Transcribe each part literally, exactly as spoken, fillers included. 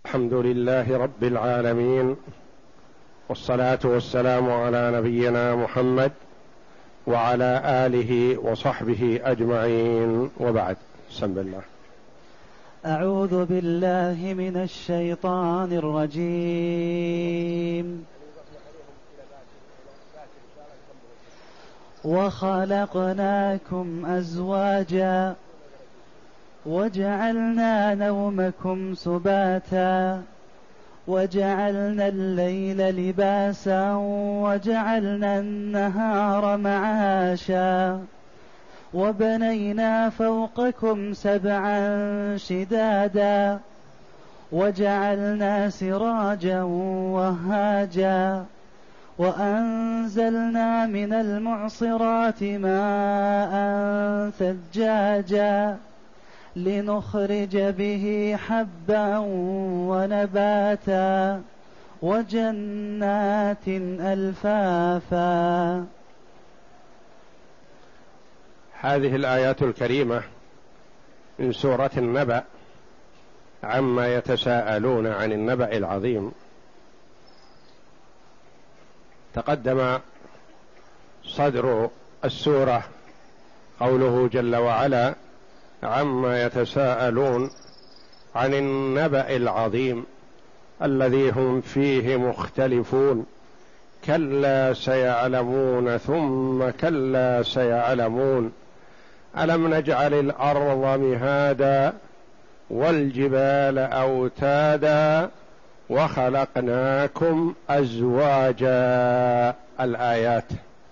الحمد لله رب العالمين، والصلاة والسلام على نبينا محمد وعلى آله وصحبه أجمعين، وبعد. بسم الله. أعوذ بالله من الشيطان الرجيم. وخلقناكم أزواجا وجعلنا نومكم سباتا وجعلنا الليل لباسا وجعلنا النهار معاشا وبنينا فوقكم سبعا شدادا وجعلنا سراجا وهاجا وأنزلنا من المعصرات ماء ثجاجا لنخرج به حبا ونباتا وجنات ألفافا. هذه الآيات الكريمة من سورة النبأ عما يتساءلون عن النبأ العظيم. تقدم صدر السورة قوله جل وعلا: عما يتساءلون عن النبأ العظيم الذي هم فيه مختلفون، كلا سيعلمون ثم كلا سيعلمون، ألم نجعل الأرض مهادا والجبال أوتادا وخلقناكم أزواجا. الآيات.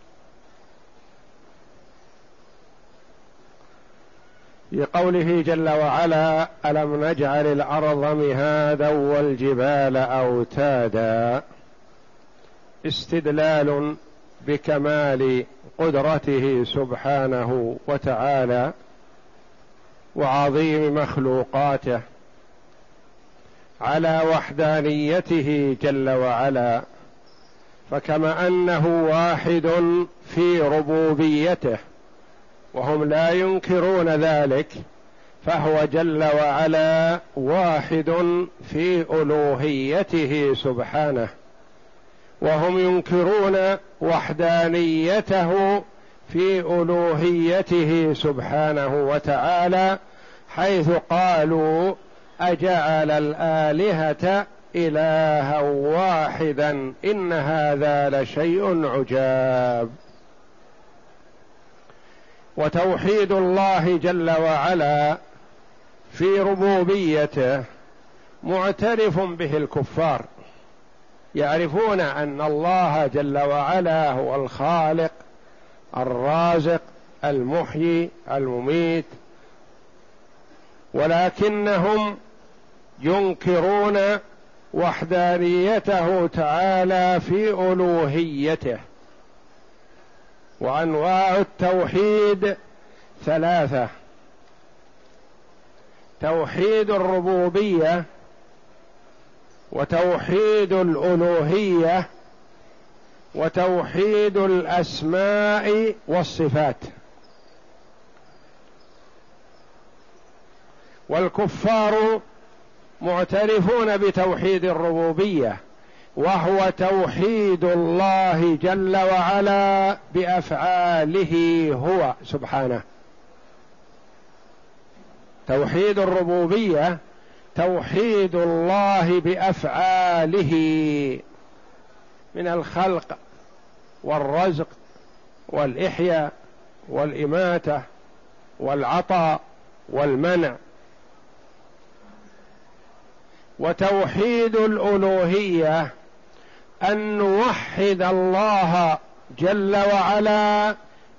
لقوله جل وعلا: ألم نجعل الأرض مهادا والجبال أوتادا، استدلال بكمال قدرته سبحانه وتعالى وعظيم مخلوقاته على وحدانيته جل وعلا، فكما أنه واحد في ربوبيته وهم لا ينكرون ذلك، فهو جل وعلا واحد في ألوهيته سبحانه، وهم ينكرون وحدانيته في ألوهيته سبحانه وتعالى، حيث قالوا: أجعل الآلهة إلها واحدا إن هذا لشيء عجاب. وتوحيد الله جل وعلا في ربوبيته معترف به الكفار، يعرفون أن الله جل وعلا هو الخالق الرازق المحيي المميت، ولكنهم ينكرون وحدانيته تعالى في ألوهيته. وأنواع التوحيد ثلاثة: توحيد الربوبية، وتوحيد الألوهية، وتوحيد الأسماء والصفات. والكفار معترفون بتوحيد الربوبية، وهو توحيد الله جل وعلا بأفعاله هو سبحانه. توحيد الربوبية توحيد الله بأفعاله من الخلق والرزق والإحياء والإماتة والعطاء والمنع. وتوحيد الألوهية أن نوحد الله جل وعلا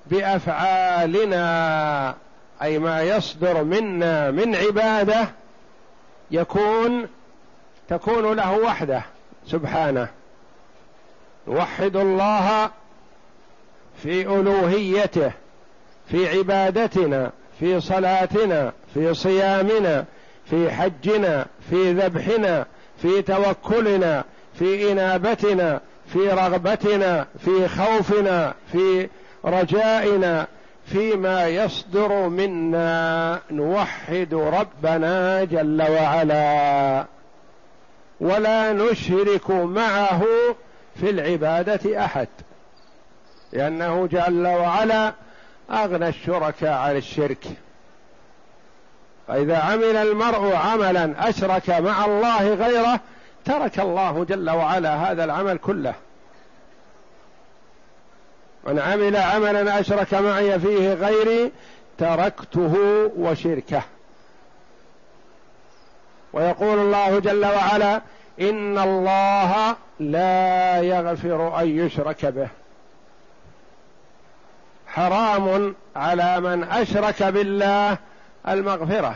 بأفعالنا، أي ما يصدر منا من عبادة يكون تكون له وحده سبحانه. نوحد الله في ألوهيته، في عبادتنا، في صلاتنا، في صيامنا، في حجنا، في ذبحنا، في توكلنا، في إنابتنا، في رغبتنا، في خوفنا، في رجائنا، فيما يصدر منا نوحد ربنا جل وعلا. ولا نشرك معه في العبادة أحد، لأنه جل وعلا أغنى الشركاء عن الشرك. فإذا عمل المرء عملا أشرك مع الله غيره ترك الله جل وعلا هذا العمل كله. من عمل عملا أشرك معي فيه غيري تركته وشركه. ويقول الله جل وعلا: إن الله لا يغفر أن يشرك به. حرام على من أشرك بالله المغفرة،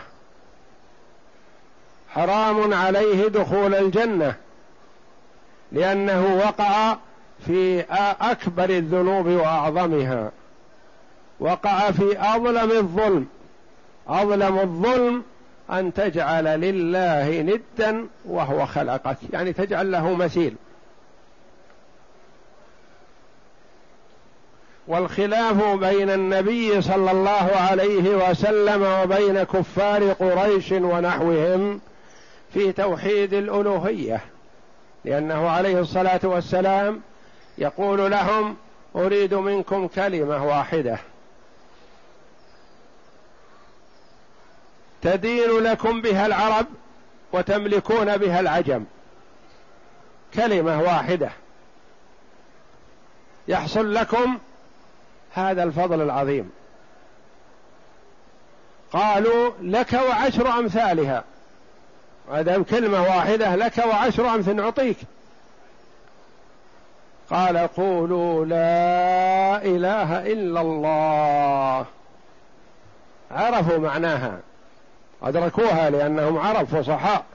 حرام عليه دخول الجنة، لأنه وقع في أكبر الذنوب وأعظمها، وقع في أظلم الظلم. أظلم الظلم أن تجعل لله ندا وهو خلقك، يعني تجعل له مثيل. والخلاف بين النبي صلى الله عليه وسلم وبين كفار قريش ونحوهم في توحيد الألوهية، لأنه عليه الصلاة والسلام يقول لهم: أريد منكم كلمة واحدة تدين لكم بها العرب وتملكون بها العجم، كلمة واحدة يحصل لكم هذا الفضل العظيم. قالوا: لك وعشر أمثالها، هذا كلمة واحدة لك وعشر أمثال نعطيك. قال: قولوا لا إله إلا الله. عرفوا معناها، أدركوها لأنهم عرب فصحاء.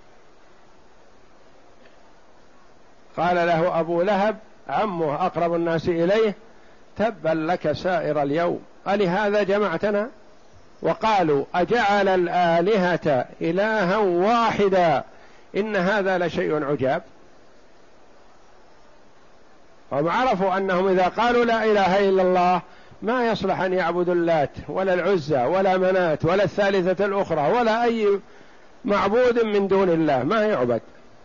قال له أبو لهب عمه أقرب الناس إليه: تبا لك سائر اليوم، ألهذا جمعتنا؟ وقالوا: أجعل الآلهة إلها واحدا إن هذا لشيء عجاب. هم عرفوا أنهم إذا قالوا لا إله إلا الله ما يصلح أن يعبدوا اللات ولا العزى ولا منات ولا الثالثة الأخرى ولا أي معبود من دون الله، ما يعبد.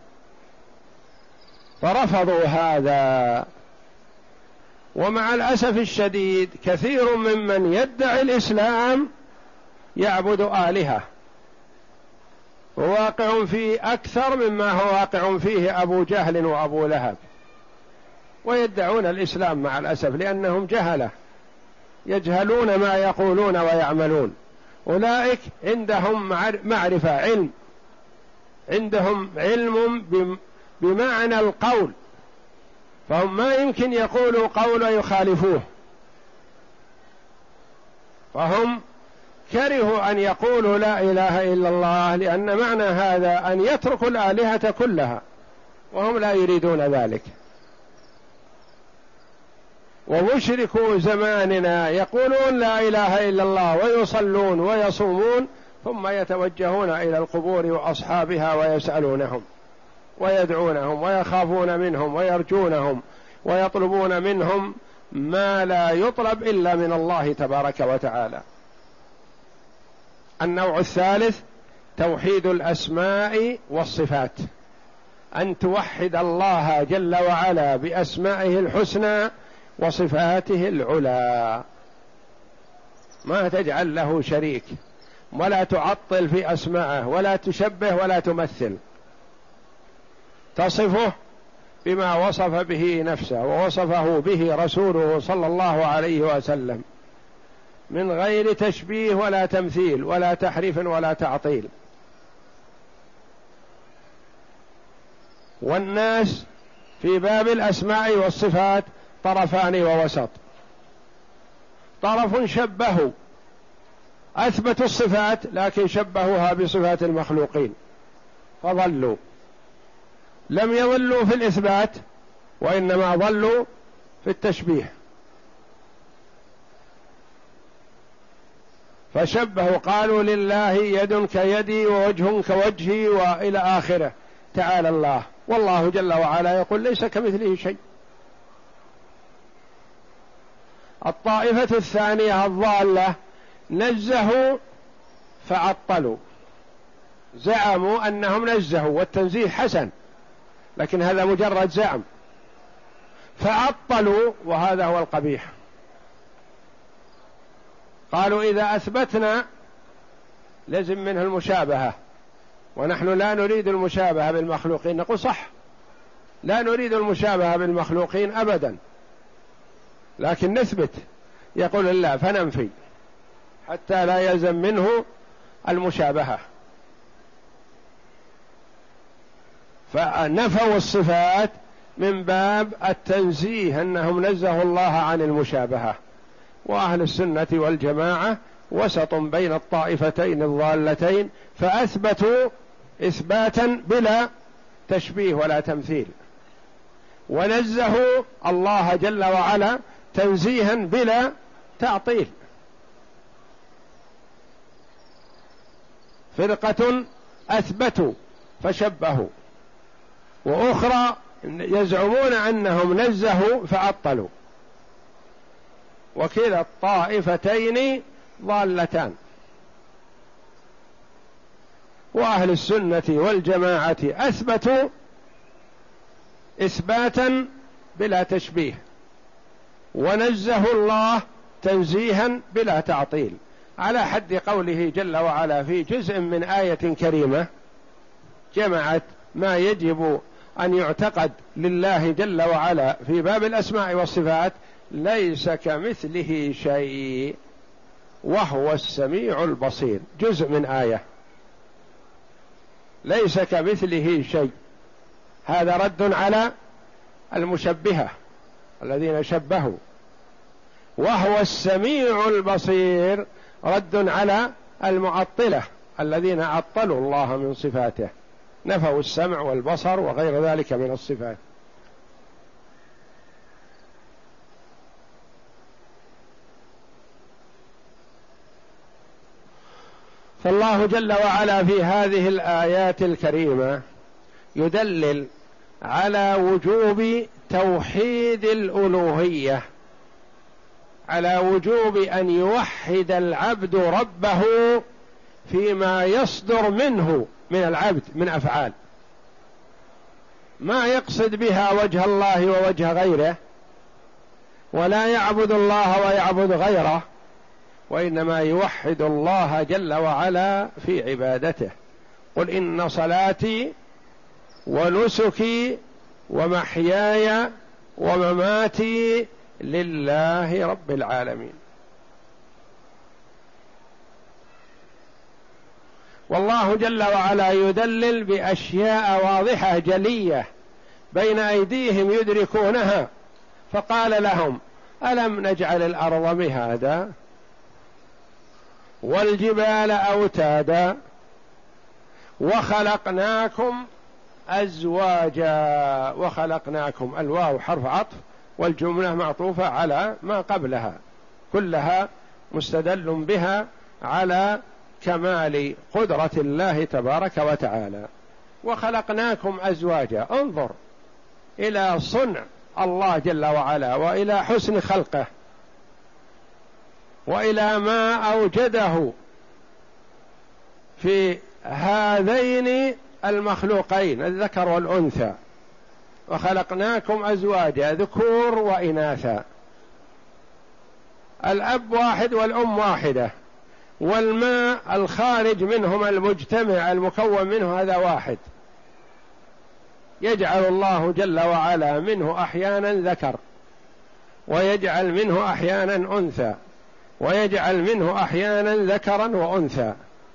فرفضوا هذا. ومع الأسف الشديد كثير ممن يدعي الإسلام يعبد آلهة، وواقع فيه أكثر مما هو واقع فيه أبو جهل وأبو لهب، ويدعون الإسلام مع الأسف لأنهم جهلة يجهلون ما يقولون ويعملون. أولئك عندهم معرفة، علم، عندهم علم بمعنى القول، فهم ما يمكن يقولوا قولا يخالفوه، فهم كرهوا أن يقولوا لا إله إلا الله، لأن معنى هذا أن يتركوا الآلهة كلها، وهم لا يريدون ذلك. ومشركو زماننا يقولون لا إله إلا الله ويصلون ويصومون، ثم يتوجهون إلى القبور وأصحابها ويسألونهم ويدعونهم ويخافون منهم ويرجونهم ويطلبون منهم ما لا يطلب إلا من الله تبارك وتعالى. النوع الثالث توحيد الأسماء والصفات، أن توحد الله جل وعلا بأسمائه الحسنى وصفاته العلى، ما تجعل له شريك، ولا تعطل في أسمائه، ولا تشبه ولا تمثل، تصفه بما وصف به نفسه ووصفه به رسوله صلى الله عليه وسلم، من غير تشبيه ولا تمثيل ولا تحريف ولا تعطيل. والناس في باب الأسماء والصفات طرفان ووسط، طرف شبهوا أثبتوا الصفات لكن شبهوها بصفات المخلوقين فضلوا، لم يضلوا في الإثبات وإنما ضلوا في التشبيه، فشبهوا قالوا لله يد كيدي ووجه كوجهي وإلى آخره. تعالى الله، والله جل وعلا يقول ليس كمثله شيء. الطائفة الثانية الضالة نزهوا فعطلوا، زعموا أنهم نزهوا والتنزيه حسن لكن هذا مجرد زعم، فعطلوا، وهذا هو القبيح. قالوا إذا أثبتنا لازم منه المشابهة، ونحن لا نريد المشابهة بالمخلوقين. نقول صح، لا نريد المشابهة بالمخلوقين أبدا، لكن نثبت. يقول لا، فننفي حتى لا يلزم منه المشابهة. فنفوا الصفات من باب التنزيه، أنهم نزهوا الله عن المشابهة. وأهل السنة والجماعة وسط بين الطائفتين الضالتين، فأثبتوا إثباتا بلا تشبيه ولا تمثيل، ونزهوا الله جل وعلا تنزيها بلا تعطيل. فرقة أثبتوا فشبهوا، وأخرى يزعمون أنهم نزهوا فعطلوا، وكلا الطائفتين ضالتان. وأهل السنة والجماعة أثبتوا إثباتا بلا تشبيه، ونزهوا الله تنزيها بلا تعطيل، على حد قوله جل وعلا في جزء من آية كريمة جمعت ما يجب أن يعتقد لله جل وعلا في باب الأسماء والصفات: ليس كمثله شيء وهو السميع البصير. جزء من آية، ليس كمثله شيء، هذا رد على المشبهة الذين شبهوا. وهو السميع البصير رد على المعطلة الذين عطلوا الله من صفاته، نفوا السمع والبصر وغير ذلك من الصفات. فالله جل وعلا في هذه الآيات الكريمة يدلل على وجوب توحيد الألوهية، على وجوب أن يوحد العبد ربه فيما يصدر منه من العبد من أفعال، ما يقصد بها وجه الله ووجه غيره، ولا يعبد الله ويعبد غيره، وإنما يوحد الله جل وعلا في عبادته. قل إن صلاتي ونسكي ومحياي ومماتي لله رب العالمين. والله جل وعلا يدلل بأشياء واضحة جلية بين أيديهم يدركونها، فقال لهم: ألم نجعل الأرض مهادا والجبال أوتادا وخلقناكم أزواجا. وخلقناكم، الواو حرف عطف والجملة معطوفة على ما قبلها، كلها مستدل بها على كمال قدرة الله تبارك وتعالى. وخلقناكم أزواجا، انظر إلى صنع الله جل وعلا، وإلى حسن خلقه، وإلى ما أوجده في هذين المخلوقين الذكر والأنثى. وخلقناكم أزواجا، ذكور وإناثا، الأب واحد والأم واحدة، والماء الخارج منهما المجتمع المكون منه هذا واحد. يجعل الله جل وعلا منه أحيانا ذكر، ويجعل منه أحيانا أنثى، ويجعل منه أحيانا ذكرا وأنثى.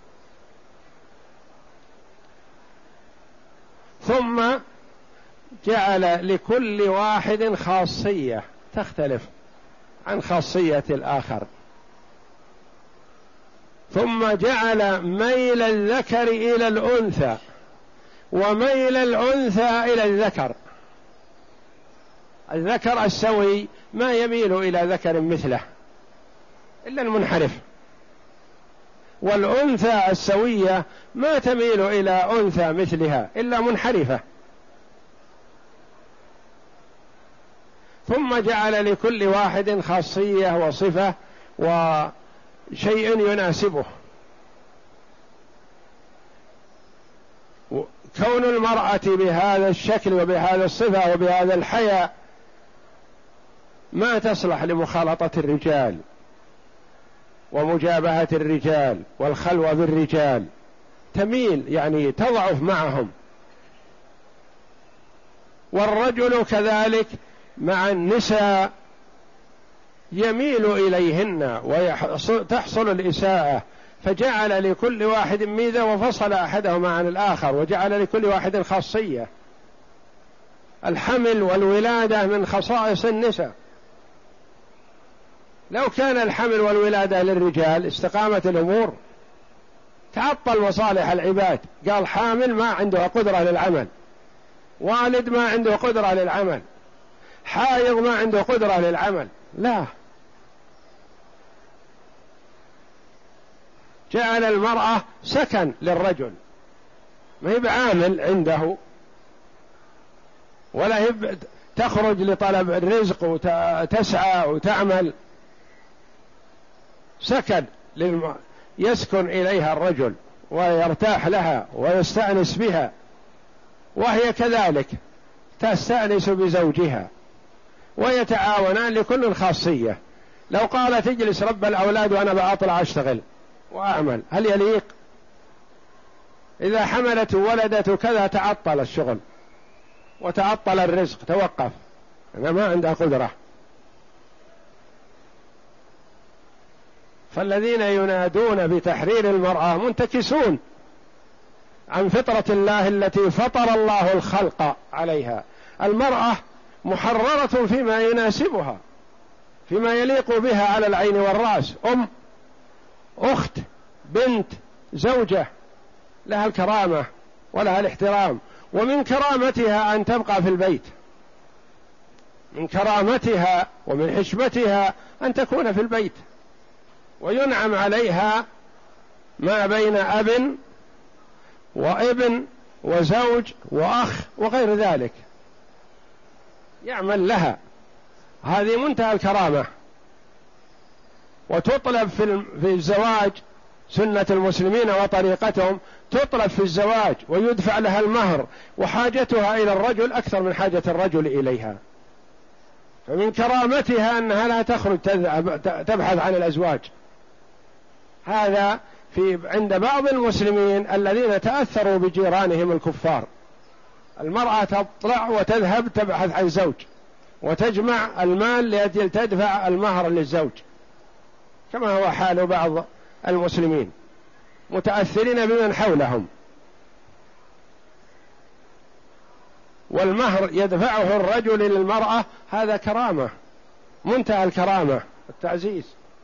ثم جعل لكل واحد خاصية تختلف عن خاصية الآخر. ثم جعل ميل الذكر إلى الأنثى وميل الأنثى إلى الذكر. الذكر السوي ما يميل إلى ذكر مثله إلا المنحرف، والأنثى السوية ما تميل إلى أنثى مثلها إلا منحرفة. ثم جعل لكل واحد خاصية وصفة وشيء يناسبه. كون المرأة بهذا الشكل وبهذا الصفة وبهذا الحياء ما تصلح لمخالطة الرجال ومجابهة الرجال والخلوة بالرجال، تميل يعني تضعف معهم. والرجل كذلك مع النساء يميل إليهن وتحصل الإساءة، فجعل لكل واحد ميزة وفصل أحدهما عن الآخر وجعل لكل واحد خاصية. الحمل والولادة من خصائص النساء، لو كان الحمل والولادة للرجال استقامت الأمور، تعطل مصالح العباد. قال حامل ما عنده قدرة للعمل، والد ما عنده قدرة للعمل، حائض ما عنده قدرة للعمل، لا، جعل المرأة سكن للرجل، ما هي بعامل عنده ولا هي تخرج لطلب الرزق وتسعى وتعمل، سكن للم... يسكن إليها الرجل ويرتاح لها ويستأنس بها، وهي كذلك تستأنس بزوجها ويتعاونان لكل خاصية. لو قالت اجلس رب الأولاد وأنا بأطلع أشتغل وأعمل، هل يليق؟ إذا حملت وولدت كذا تعطل الشغل وتعطل الرزق، توقف، أنا ما عندها قدرة. فالذين ينادون بتحرير المرأة منتكسون عن فطرة الله التي فطر الله الخلق عليها. المرأة محررة فيما يناسبها، فيما يليق بها على العين والرأس، أم، أخت، بنت، زوجة، لها الكرامة ولها الاحترام. ومن كرامتها أن تبقى في البيت، من كرامتها ومن حشمتها أن تكون في البيت، وينعم عليها ما بين أب وابن وزوج وأخ وغير ذلك، يعمل لها، هذه منتهى الكرامة. وتطلب في الزواج سنة المسلمين وطريقتهم، تطلب في الزواج ويدفع لها المهر، وحاجتها إلى الرجل أكثر من حاجة الرجل إليها. فمن كرامتها أنها لا تخرج تبحث عن الأزواج. هذا في عند بعض المسلمين الذين تأثروا بجيرانهم الكفار، المرأة تطلع وتذهب تبحث عن زوج وتجمع المال لأجل تدفع المهر للزوج، كما هو حال بعض المسلمين متأثرين بمن حولهم. والمهر يدفعه الرجل للمرأة، هذا كرامة، منتهى الكرامة والتعزيز،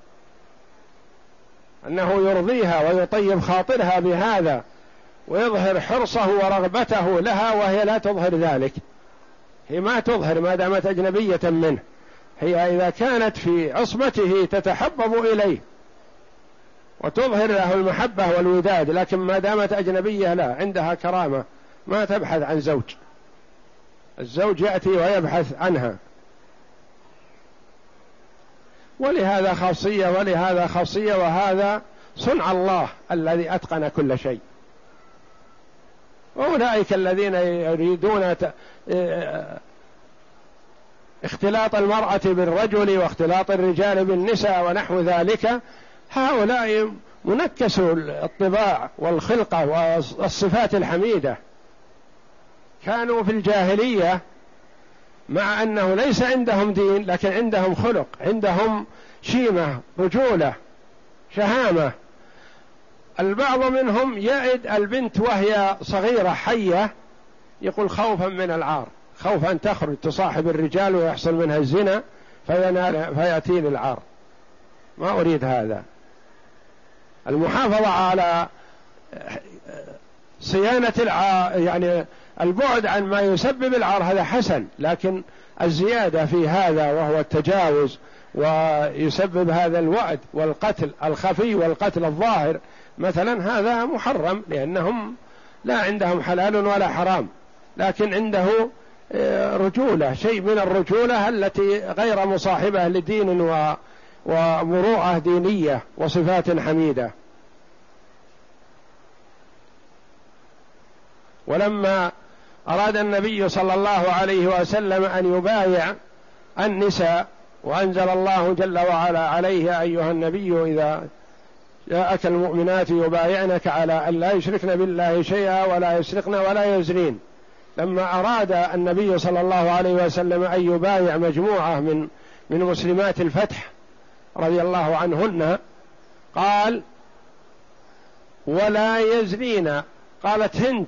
أنه يرضيها ويطيب خاطرها بهذا ويظهر حرصه ورغبته لها، وهي لا تظهر ذلك، هي ما تظهر ما دامت أجنبية منه. هي إذا كانت في عصمته تتحبب إليه وتظهر له المحبة والوداد، لكن ما دامت أجنبية لا، عندها كرامة، ما تبحث عن زوج، الزوج يأتي ويبحث عنها. ولهذا خاصية ولهذا خاصية، وهذا صنع الله الذي أتقن كل شيء. وأولئك الذين يريدون اختلاط المرأة بالرجل واختلاط الرجال بالنساء ونحو ذلك، هؤلاء منكسوا الطباع والخلقة والصفات الحميدة. كانوا في الجاهلية مع أنه ليس عندهم دين، لكن عندهم خلق، عندهم شيمة، رجولة، شهامة. البعض منهم يعد البنت وهي صغيرة حية، يقول خوفا من العار، خوف أن تخرج تصاحب الرجال ويحصل منها الزنا فينال فيأتيني العار، ما أريد هذا. المحافظة على صيانة العار، يعني البعد عن ما يسبب العار، هذا حسن، لكن الزيادة في هذا وهو التجاوز ويسبب هذا الوعد والقتل الخفي والقتل الظاهر مثلا، هذا محرم، لأنهم لا عندهم حلال ولا حرام، لكن عنده رجولة، شيء من الرجولة التي غير مصاحبة لدين ومروءة دينية وصفات حميدة. ولما أراد النبي صلى الله عليه وسلم أن يبايع النساء وأنزل الله جل وعلا عليه: أيها النبي إذا جاءك المؤمنات يبايعنك على أن لا يشركن بالله شيئا ولا يسرقن ولا يزنين، لما أراد النبي صلى الله عليه وسلم أن يبايع مجموعة من من مسلمات الفتح رضي الله عنهن قال: ولا يزنين. قالت هند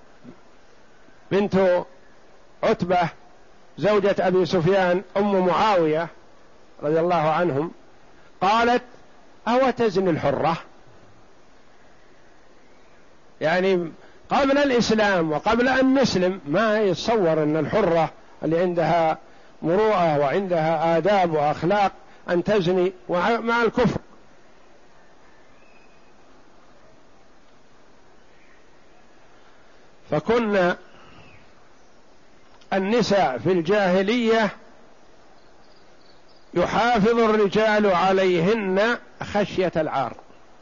بنت عتبة زوجة أبي سفيان أم معاوية رضي الله عنهم، قالت: أو تزني الحرة؟ يعني قبل الإسلام وقبل أن نسلم ما يتصور أن الحرة اللي عندها مروءة وعندها آداب وأخلاق أن تزني مع الكفر. فكنا النساء في الجاهلية يحافظ الرجال عليهن خشية العار،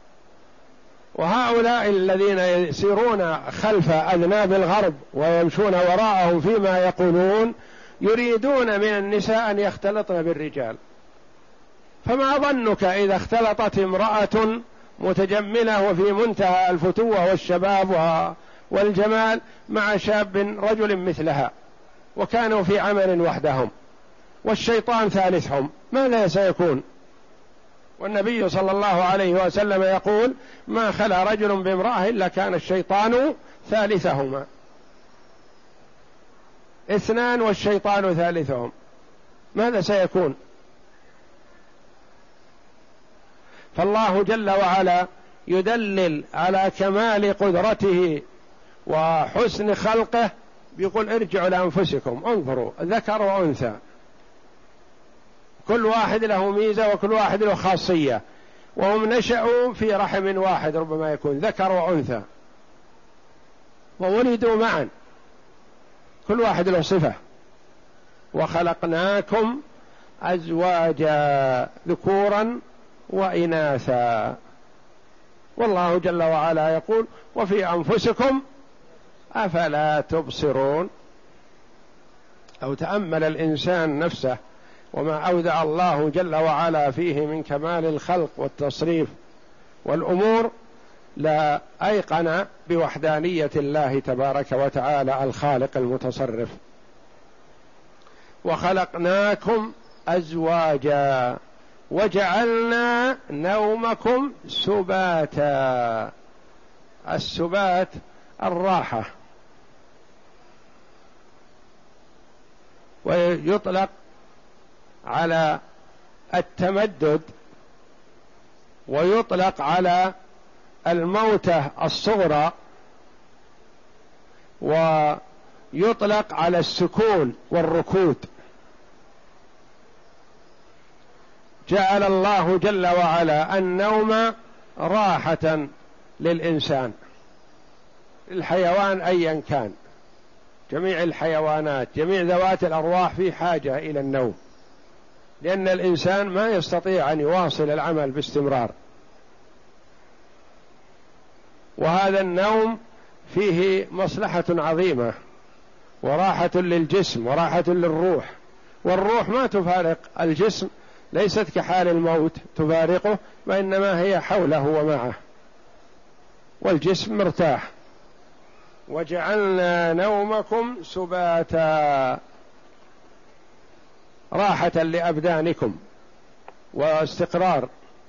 وهؤلاء الذين يسيرون خلف أذناب الغرب ويمشون وراءهم فيما يقولون يريدون من النساء أن يختلطن بالرجال. فما ظنك إذا اختلطت امرأة متجملة وفي منتهى الفتوة والشباب والجمال مع شاب رجل مثلها وكانوا في عمل وحدهم والشيطان ثالثهم، ماذا سيكون؟ والنبي صلى الله عليه وسلم يقول: ما خلا رجل بامرأة إلا كان الشيطان ثالثهما، اثنان والشيطان ثالثهم، ماذا سيكون؟ فالله جل وعلا يدلل على كمال قدرته وحسن خلقه بيقول: ارجعوا لأنفسكم انظروا ذكر وأنثى، كل واحد له ميزة وكل واحد له خاصية، وهم نشأوا في رحم واحد ربما يكون ذكر وأنثى وولدوا معا، كل واحد له صفة. وخلقناكم أزواجا ذكورا وإناثا، والله جل وعلا يقول: وفي أنفسكم أفلا تبصرون. أو تأمل الإنسان نفسه وما أودع الله جل وعلا فيه من كمال الخلق والتصريف والأمور، لا أيقن بوحدانية الله تبارك وتعالى الخالق المتصرف. وخلقناكم أزواجا وجعلنا نومكم سباتا. السبات الراحة، ويطلق على التمدد، ويطلق على الموتة الصغرى، ويطلق على السكون والركود. جعل الله جل وعلا النوم راحة للإنسان، الحيوان أيا كان، جميع الحيوانات جميع ذوات الأرواح في حاجة إلى النوم، لأن الإنسان ما يستطيع أن يواصل العمل باستمرار. وهذا النوم فيه مصلحة عظيمة وراحة للجسم وراحة للروح، والروح ما تفارق الجسم، ليست كحال الموت تفارقه، وإنما هي حوله ومعه، والجسم مرتاح. وجعلنا نومكم سباتا، راحة لأبدانكم واستقرار.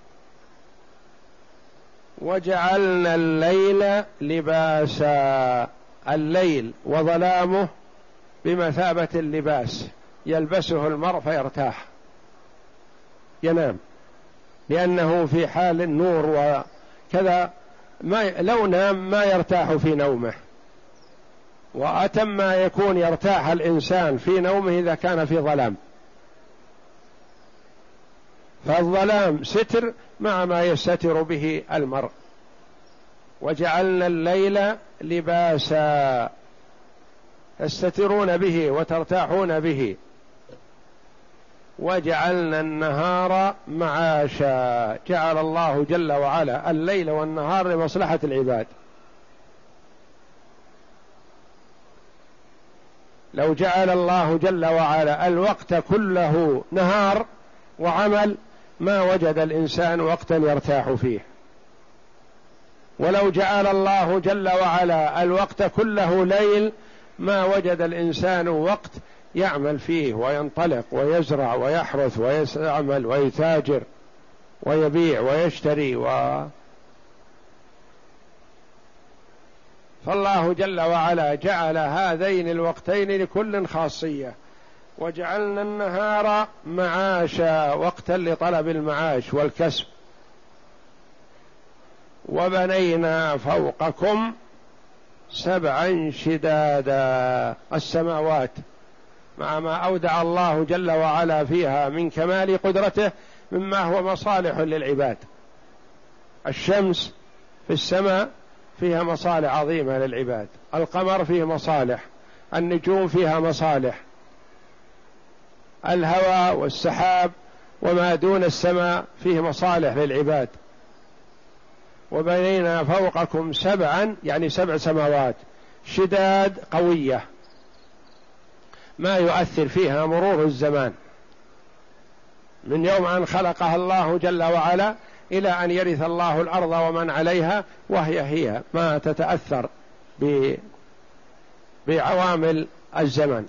وجعلنا الليل لباسا، الليل وظلامه بمثابة اللباس يلبسه المرء فيرتاح ينام، لأنه في حال النور وكذا، ما لو نام ما يرتاح في نومه. وأتم ما يكون يرتاح الإنسان في نومه إذا كان في ظلام، فالظلام ستر مع ما يستتر به المرء. وجعلنا الليل لباسا، تستترون به وترتاحون به. وجعلنا النهار معاشا، جعل الله جل وعلا الليل والنهار لمصلحة العباد. لو جعل الله جل وعلا الوقت كله نهار وعمل ما وجد الإنسان وقتا يرتاح فيه، ولو جعل الله جل وعلا الوقت كله ليل ما وجد الإنسان وقت يعمل فيه وينطلق ويزرع ويحرث ويعمل ويتاجر ويبيع ويشتري و... فالله جل وعلا جعل هذين الوقتين لكل خاصية، وجعلنا النهار معاشا وقتا لطلب المعاش والكسب، وبنينا فوقكم سبعا شدادا. السماوات مع ما أودع الله جل وعلا فيها من كمال قدرته مما هو مصالح للعباد. الشمس في السماء فيها مصالح عظيمة للعباد، القمر فيه مصالح، النجوم فيها مصالح، الهواء والسحاب وما دون السماء فيه مصالح للعباد. وبنينا فوقكم سبعا يعني سبع سماوات شداد قوية ما يؤثر فيها مرور الزمان من يوم أن خلقها الله جل وعلا إلى أن يرث الله الأرض ومن عليها، وهي هي ما تتأثر بعوامل الزمن.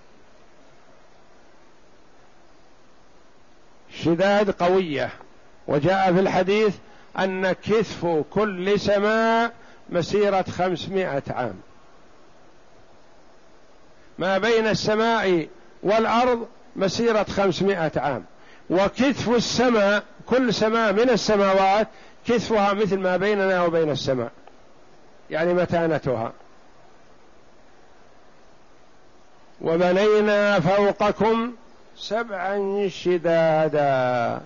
شداد قوية. وجاء في الحديث أن كثف كل سماء مسيرة خمسمائة عام، ما بين السماء والأرض مسيرة خمسمائة عام، وكثف السماء كل سماء من السماوات كثفها مثل ما بيننا وبين السماء، يعني متانتها. وبنينا فوقكم سبعا شدادا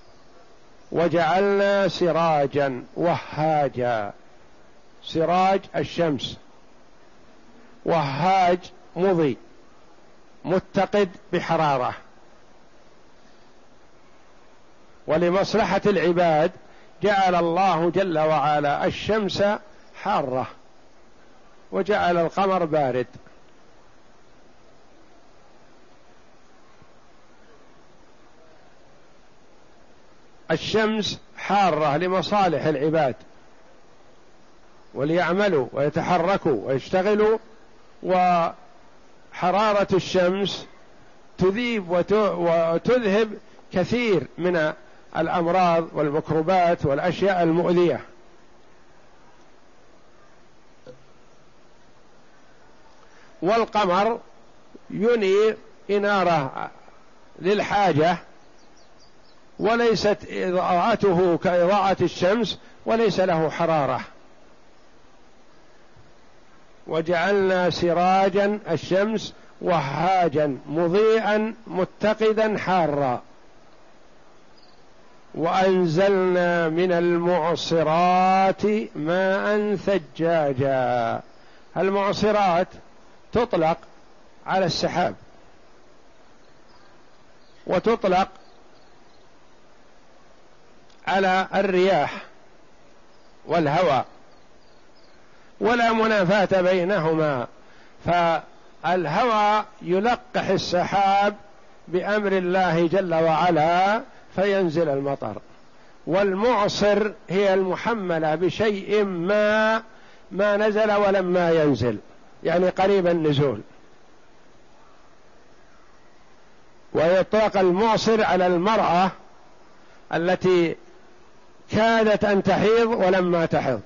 وجعلنا سراجا وهاجا. سراج الشمس، وهاج مضي متقد بحرارة. ولمصلحة العباد جعل الله جل وعلا الشمس حارة وجعل القمر بارد. الشمس حارة لمصالح العباد وليعملوا ويتحركوا ويشتغلوا، وحرارة الشمس تذيب وتذهب كثير من الأمراض والميكروبات والأشياء المؤذية. والقمر ينير إنارة للحاجة، وليست إضاءته كإضاءة الشمس، وليس له حرارة. وجعلنا سراجا الشمس وهاجا مضيئا متقدا حارا. وأنزلنا من المعصرات ماء ثجاجا. المعصرات تطلق على السحاب وتطلق على الرياح والهواء، ولا منافاة بينهما. فالهواء يلقح السحاب بأمر الله جل وعلا فينزل المطر، والمعصر هي المحملة بشيء ما ما نزل ولما ينزل، يعني قريب النزول. ويطلق المعصر على المرأة التي كادت أن تحيض ولما تحض،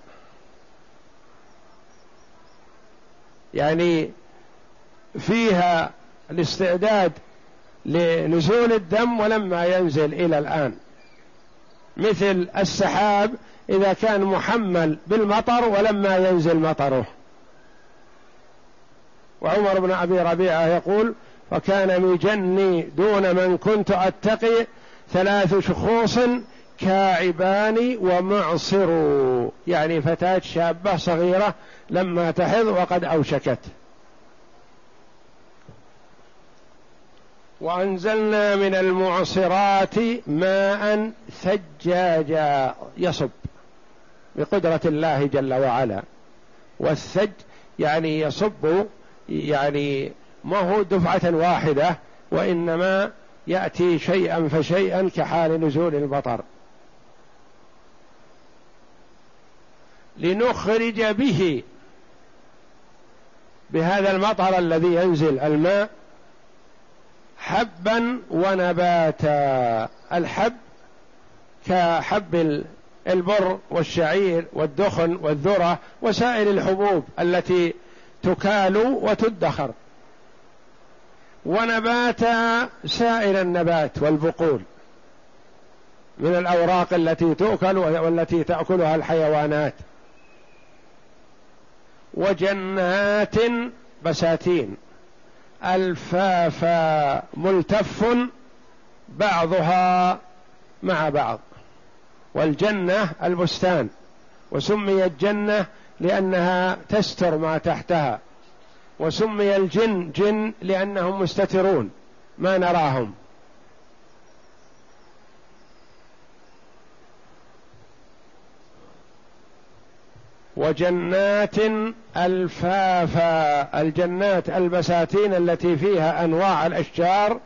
يعني فيها الاستعداد لنزول الدم ولما ينزل إلى الآن، مثل السحاب إذا كان محمل بالمطر ولما ينزل مطره. وعمر بن أبي ربيعة يقول: فكان مجني دون من كنت أتقي ثلاث شخوص كاعبان ومعصر، يعني فتاة شابة صغيرة لما تحض وقد أوشكت. وأنزلنا من المعصرات ماء ثجاجا، يصب بقدرة الله جل وعلا. والثج يعني يصب، يعني ما هو دفعة واحدة، وإنما يأتي شيئا فشيئا كحال نزول المطر. لنخرج به، بهذا المطر الذي ينزل الماء، حبا ونباتا. الحب كحب البر والشعير والدخن والذرة وسائر الحبوب التي تكال وتدخر، ونباتا سائر النبات والبقول من الأوراق التي تؤكل والتي تأكلها الحيوانات. وجنات بساتين الفافا ملتف بعضها مع بعض، والجنة البستان، وسميت جنة لأنها تستر ما تحتها، وسمي الجن جن لأنهم مستترون ما نراهم. وجنات الفافا، الجنات البساتين التي فيها أنواع الأشجار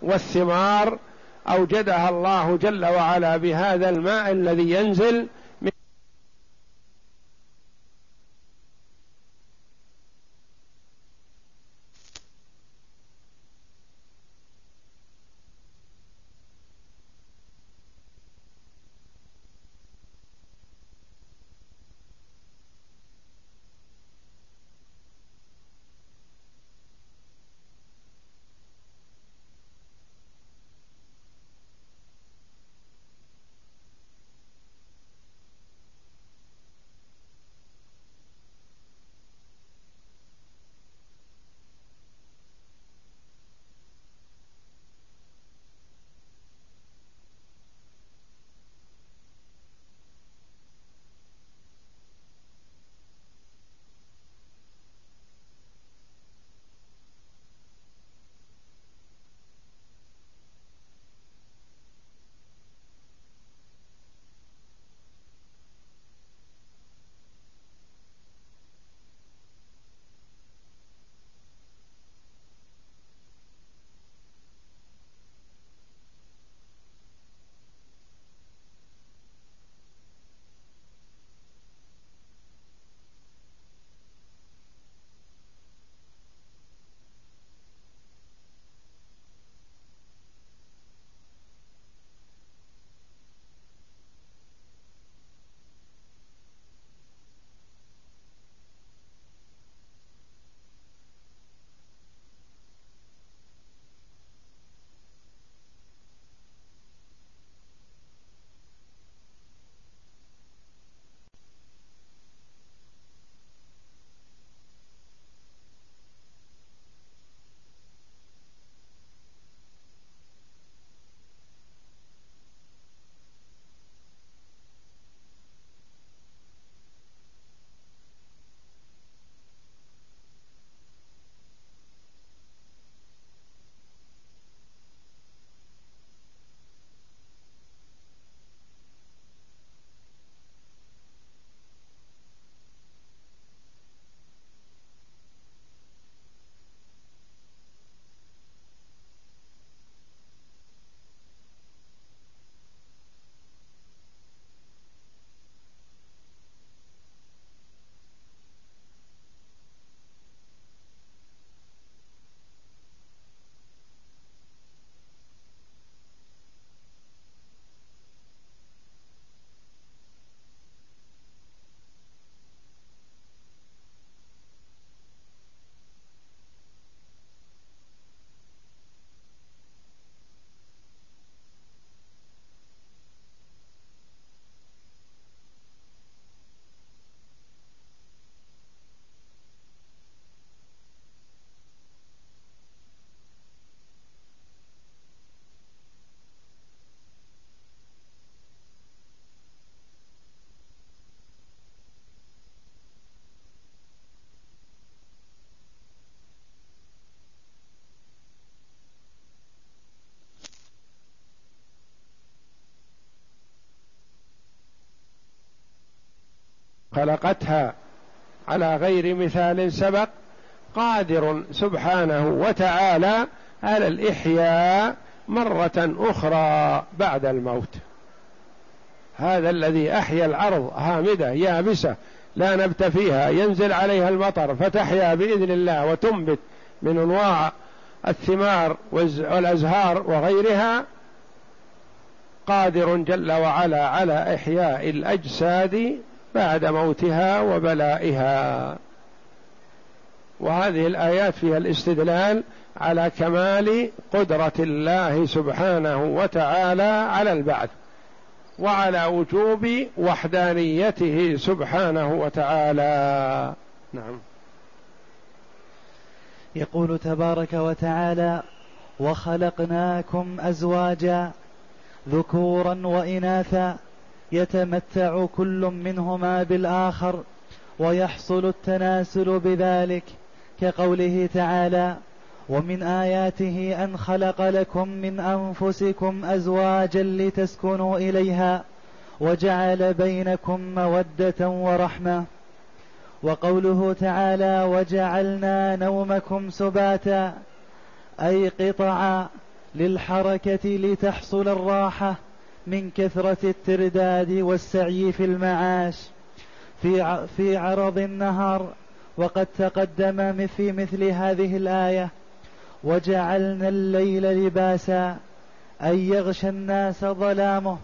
والثمار أوجدها الله جل وعلا بهذا الماء الذي ينزل من خلقتها على غير مثال سبق، قادر سبحانه وتعالى على الإحياء مرة أخرى بعد الموت. هذا الذي أحيا الأرض هامدة يابسة لا نبت فيها، ينزل عليها المطر فتحيا بإذن الله وتنبت من أنواع الثمار والأزهار وغيرها، قادر جل وعلا على إحياء الأجساد بعد موتها وبلائها. وهذه الآيات فيها الاستدلال على كمال قدرة الله سبحانه وتعالى على البعث، وعلى وجوب وحدانيته سبحانه وتعالى. نعم. يقول تبارك وتعالى: وخلقناكم أزواجا ذكورا وإناثا يتمتع كل منهما بالآخر ويحصل التناسل بذلك، كقوله تعالى: ومن آياته أن خلق لكم من أنفسكم أزواجا لتسكنوا إليها وجعل بينكم مودة ورحمة. وقوله تعالى: وجعلنا نومكم سباتا، أي قطعا للحركة لتحصل الراحة من كثرة الترداد والسعي في المعاش في في عرض النهار. وقد تقدم في مثل هذه الآية: وجعلنا الليل لباسا، أي يغشى الناس ظلامه،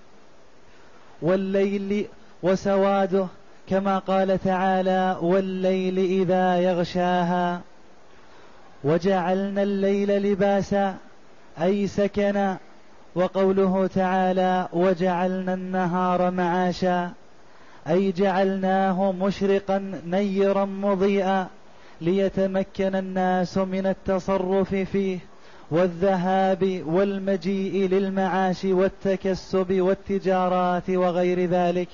والليل وسواده، كما قال تعالى: والليل إذا يغشاها. وجعلنا الليل لباسا أي سكنا. وقوله تعالى: وجعلنا النهار معاشا، أي جعلناه مشرقا نيرا مضيئا ليتمكن الناس من التصرف فيه والذهاب والمجيء للمعاش والتكسب والتجارات وغير ذلك.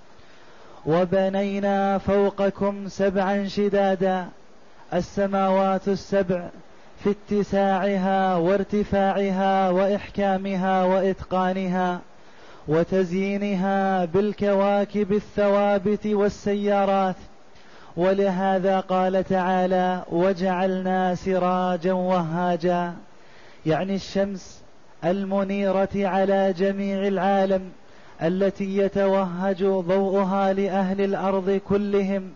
وبنينا فوقكم سبعا شدادا، السماوات السبع في اتساعها وارتفاعها وإحكامها وإتقانها وتزيينها بالكواكب الثوابت والسيارات. ولهذا قال تعالى: وجعلنا سراجا وهاجا، يعني الشمس المنيرة على جميع العالم التي يتوهج ضوءها لأهل الأرض كلهم.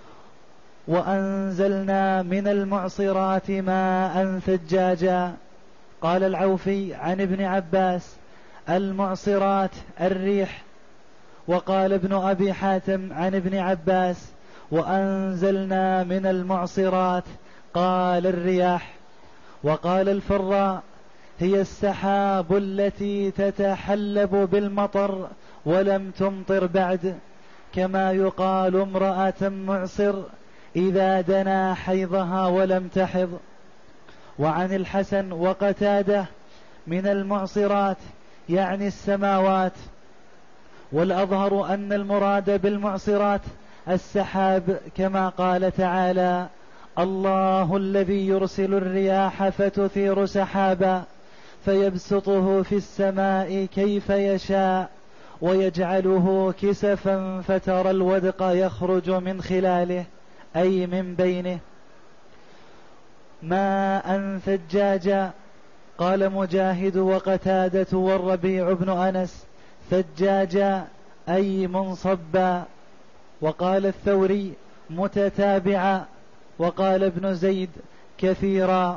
وأنزلنا من المعصرات ماء ثجاجا. قال العوفي عن ابن عباس: المعصرات الريح. وقال ابن أبي حاتم عن ابن عباس: وأنزلنا من المعصرات قال الرياح. وقال الفراء: هي السحاب التي تتحلب بالمطر ولم تمطر بعد، كما يقال امرأة معصر إذا دنا حيضها ولم تحض. وعن الحسن وقتاده: من المعصرات يعني السماوات. والأظهر أن المراد بالمعصرات السحاب، كما قال تعالى: الله الذي يرسل الرياح فتثير سحابا فيبسطه في السماء كيف يشاء ويجعله كسفا فترى الودق يخرج من خلاله، أي من بينه. ماء ثجاجا. قال مجاهد وقتادة والربيع بن أنس: ثجاجا أي منصبا. وقال الثوري: متتابعا. وقال ابن زيد: كثيرا.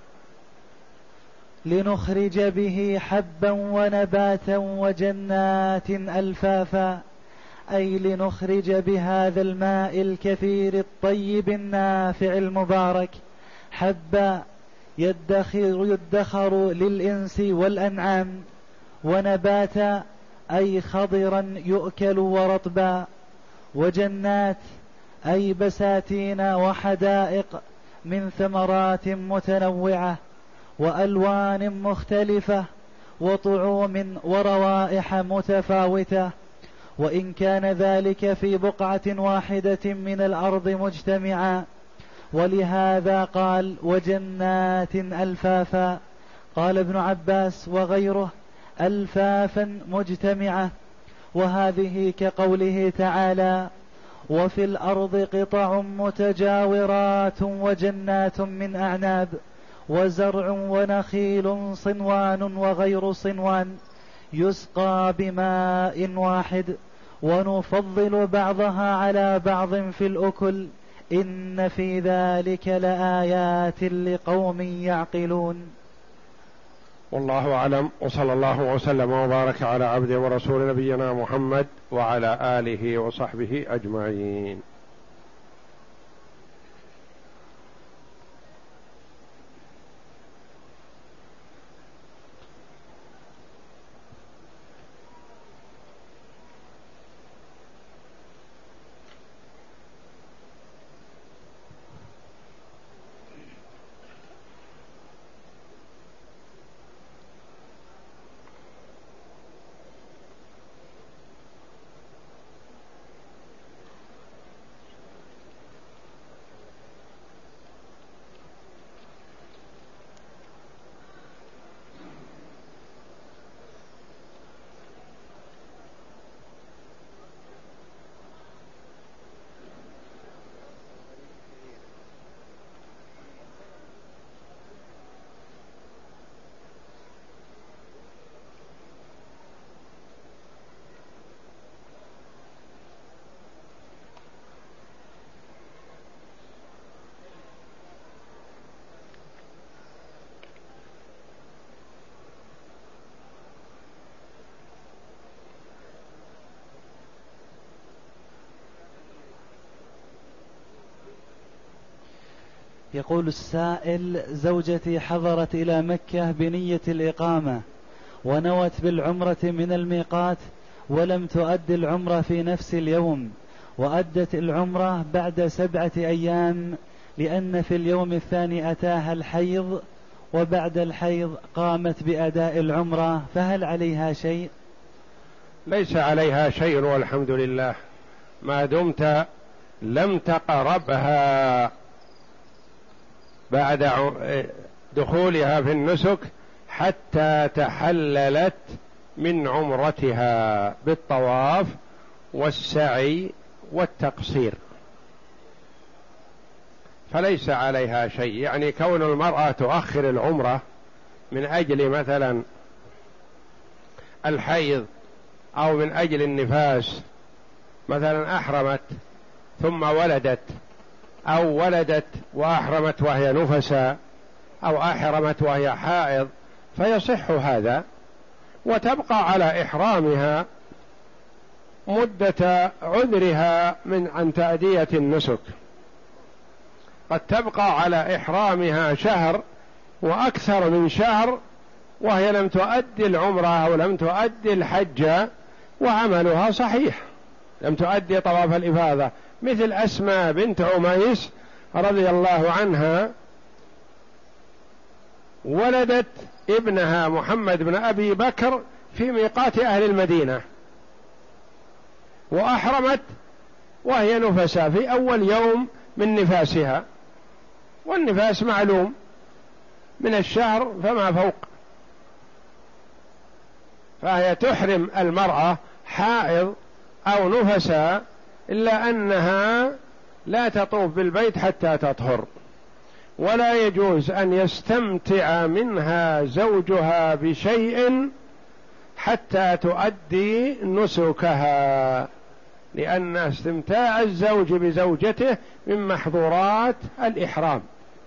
لنخرج به حبا ونباتا وجنات ألفافا، أي لنخرج بهذا الماء الكثير الطيب النافع المبارك حبا يدخر, يدخر للإنس والأنعام، ونباتا أي خضرا يؤكل ورطبا، وجنات أي بساتين وحدائق من ثمرات متنوعة وألوان مختلفة وطعوم وروائح متفاوتة، وإن كان ذلك في بقعة واحدة من الأرض مجتمعا. ولهذا قال: وجنات ألفافا. قال ابن عباس وغيره: ألفافا مجتمعة. وهذه كقوله تعالى: وفي الأرض قطع متجاورات وجنات من أعناب وزرع ونخيل صنوان وغير صنوان يسقى بماء واحد ونفضل بعضها على بعض في الأكل إن في ذلك لآيات لقوم يعقلون. والله أعلم، وصلى الله وسلم وبارك على عبده ورسول نبينا محمد وعلى آله وصحبه أجمعين. يقول السائل: زوجتي حضرت إلى مكة بنية الإقامة ونوت بالعمرة من الميقات ولم تؤد العمرة في نفس اليوم، وأدت العمرة بعد سبعة أيام لأن في اليوم الثاني أتاها الحيض، وبعد الحيض قامت بأداء العمرة، فهل عليها شيء؟ ليس عليها شيء والحمد لله، ما دمت لم تقربها بعد دخولها في النسك حتى تحللت من عمرتها بالطواف والسعي والتقصير، فليس عليها شيء. يعني كون المرأة تؤخر العمرة من أجل مثلا الحيض أو من أجل النفاس، مثلا أحرمت ثم ولدت، أو ولدت وأحرمت وهي نفسا، أو أحرمت وهي حائض، فيصح هذا وتبقى على إحرامها مدة عذرها من عن تأدية النسك. قد تبقى على إحرامها شهر وأكثر من شهر وهي لم تؤدي العمرة أو لم تؤدي الحج وعملها صحيح، لم تؤدي طواف الإفاضة، مثل أسماء بنت عميس رضي الله عنها، ولدت ابنها محمد بن أبي بكر في ميقات أهل المدينة، وأحرمت وهي نفسا في أول يوم من نفاسها، والنفاس معلوم من الشهر فما فوق، فهي تحرم المرأة حائض أو نفسا، إلا أنها لا تطوف بالبيت حتى تطهر، ولا يجوز أن يستمتع منها زوجها بشيء حتى تؤدي نسكها، لأن استمتاع الزوج بزوجته من محظورات الإحرام.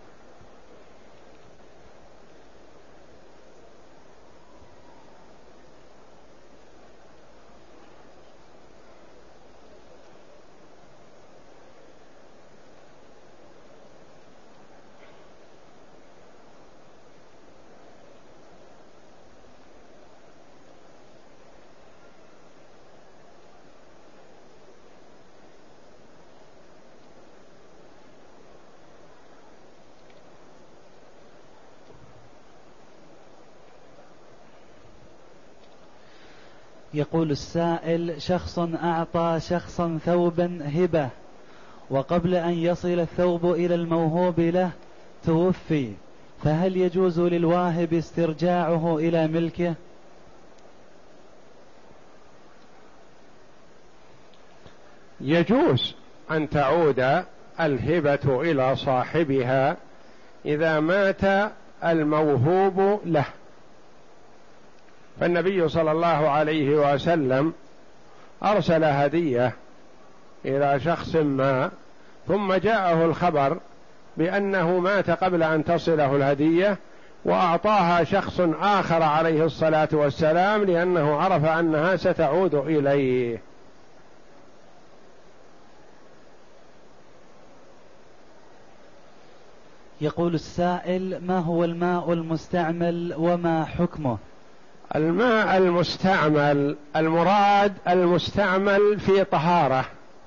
يقول السائل: شخص أعطى شخصا ثوبا هبة، وقبل أن يصل الثوب إلى الموهوب له توفي، فهل يجوز للواهب استرجاعه إلى ملكه؟ يجوز أن تعود الهبة إلى صاحبها إذا مات الموهوب له. فالنبي صلى الله عليه وسلم أرسل هدية إلى شخص ما، ثم جاءه الخبر بأنه مات قبل أن تصله الهدية، وأعطاها شخص آخر عليه الصلاة والسلام لأنه عرف أنها ستعود إليه. يقول السائل: ما هو الماء المستعمل وما حكمه؟ الماء المستعمل المراد المستعمل في طهارة.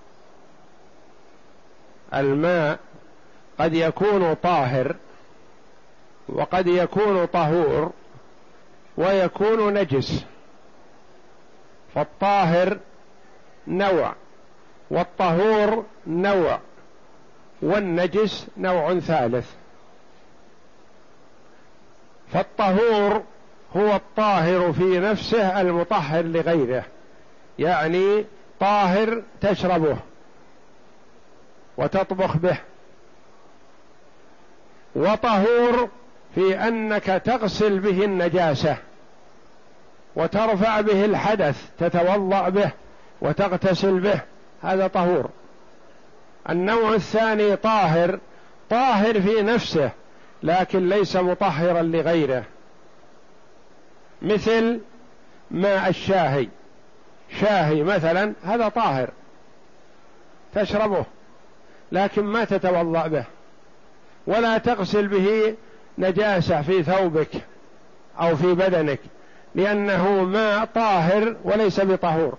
الماء قد يكون طاهر وقد يكون طهور ويكون نجس، فالطاهر نوع والطهور نوع والنجس نوع ثالث. فالطهور هو الطاهر في نفسه المطهر لغيره، يعني طاهر تشربه وتطبخ به، وطهور في أنك تغسل به النجاسة وترفع به الحدث، تتوضأ به وتغتسل به، هذا طهور. النوع الثاني طاهر، طاهر في نفسه لكن ليس مطهرا لغيره، مثل ماء الشاهي، شاهي مثلا هذا طاهر تشربه لكن ما تتوضأ به ولا تغسل به نجاسة في ثوبك أو في بدنك، لأنه ماء طاهر وليس بطهور.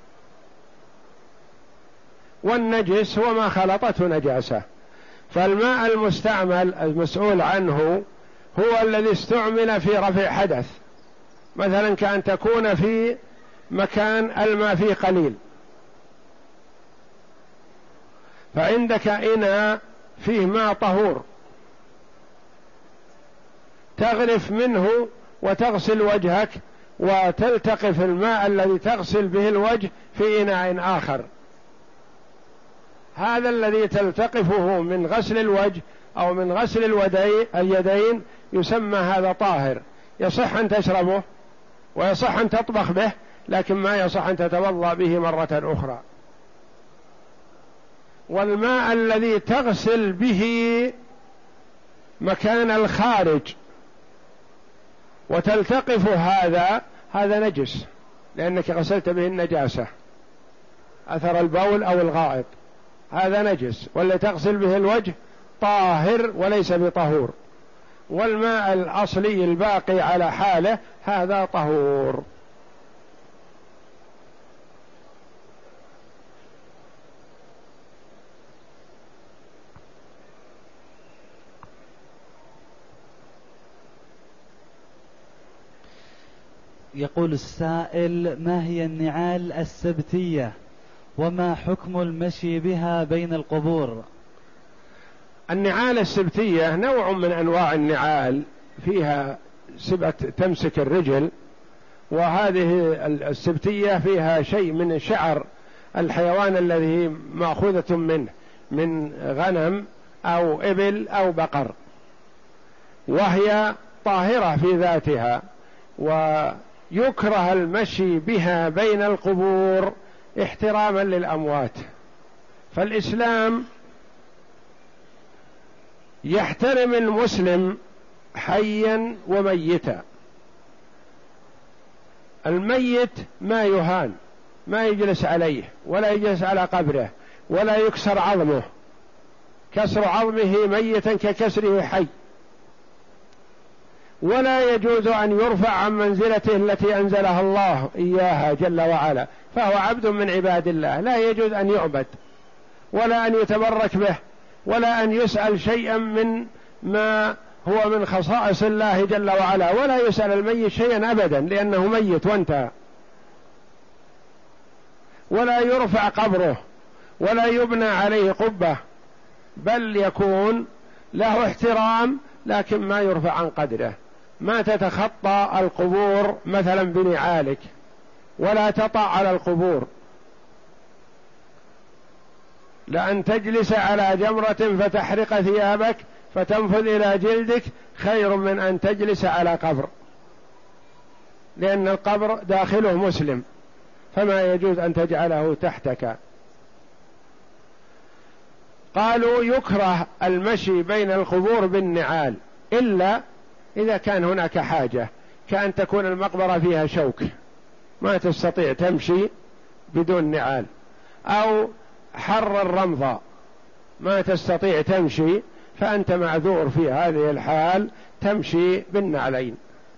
والنجس هو ما خلطته نجاسة. فالماء المستعمل المسؤول عنه هو الذي استعمل في رفع حدث، مثلا كأن تكون في مكان الماء فيه قليل، فعندك إناء فيه ماء طهور تغرف منه وتغسل وجهك وتلتقف الماء الذي تغسل به الوجه في إناء آخر، هذا الذي تلتقفه من غسل الوجه أو من غسل اليدين يسمى هذا طاهر، يصح أن تشربه ويصح أن تطبخ به، لكن ما يصح أن تتوضأ به مرة أخرى. والماء الذي تغسل به مكان الخارج وتلتقف هذا هذا نجس، لأنك غسلت به النجاسة أثر البول أو الغائط، هذا نجس. واللي تغسل به الوجه طاهر وليس بطهور. والماء الأصلي الباقي على حاله هذا طهور. يقول السائل: ما هي النعال السبتية وما حكم المشي بها بين القبور؟ النعال السبتية نوع من أنواع النعال فيها سبة تمسك الرجل، وهذه السبتية فيها شيء من شعر الحيوان الذي مأخوذة منه من غنم أو إبل أو بقر، وهي طاهرة في ذاتها، ويكره المشي بها بين القبور احتراما للأموات. فالإسلام يحترم المسلم حيا وميتا. الميت ما يهان، ما يجلس عليه ولا يجلس على قبره ولا يكسر عظمه، كسر عظمه ميتا ككسره حي، ولا يجوز أن يرفع عن منزلته التي أنزلها الله إياها جل وعلا، فهو عبد من عباد الله، لا يجوز أن يعبد ولا أن يتبرك به ولا أن يسأل شيئا من ما هو من خصائص الله جل وعلا، ولا يسأل الميت شيئا أبدا لأنه ميت وانتهى. ولا يرفع قبره ولا يبنى عليه قبة، بل يكون له احترام لكن ما يرفع عن قدره. ما تتخطى القبور مثلا بنعالك ولا تطع على القبور، لأن تجلس على جمرة فتحرق ثيابك فتنفذ إلى جلدك خير من أن تجلس على قبر، لأن القبر داخله مسلم فما يجوز أن تجعله تحتك. قالوا يكره المشي بين القبور بالنعال إلا إذا كان هناك حاجة، كأن تكون المقبرة فيها شوك ما تستطيع تمشي بدون نعال، أو حر الرمضة ما تستطيع تمشي، فأنت معذور في هذه الحال تمشي بالنعلين.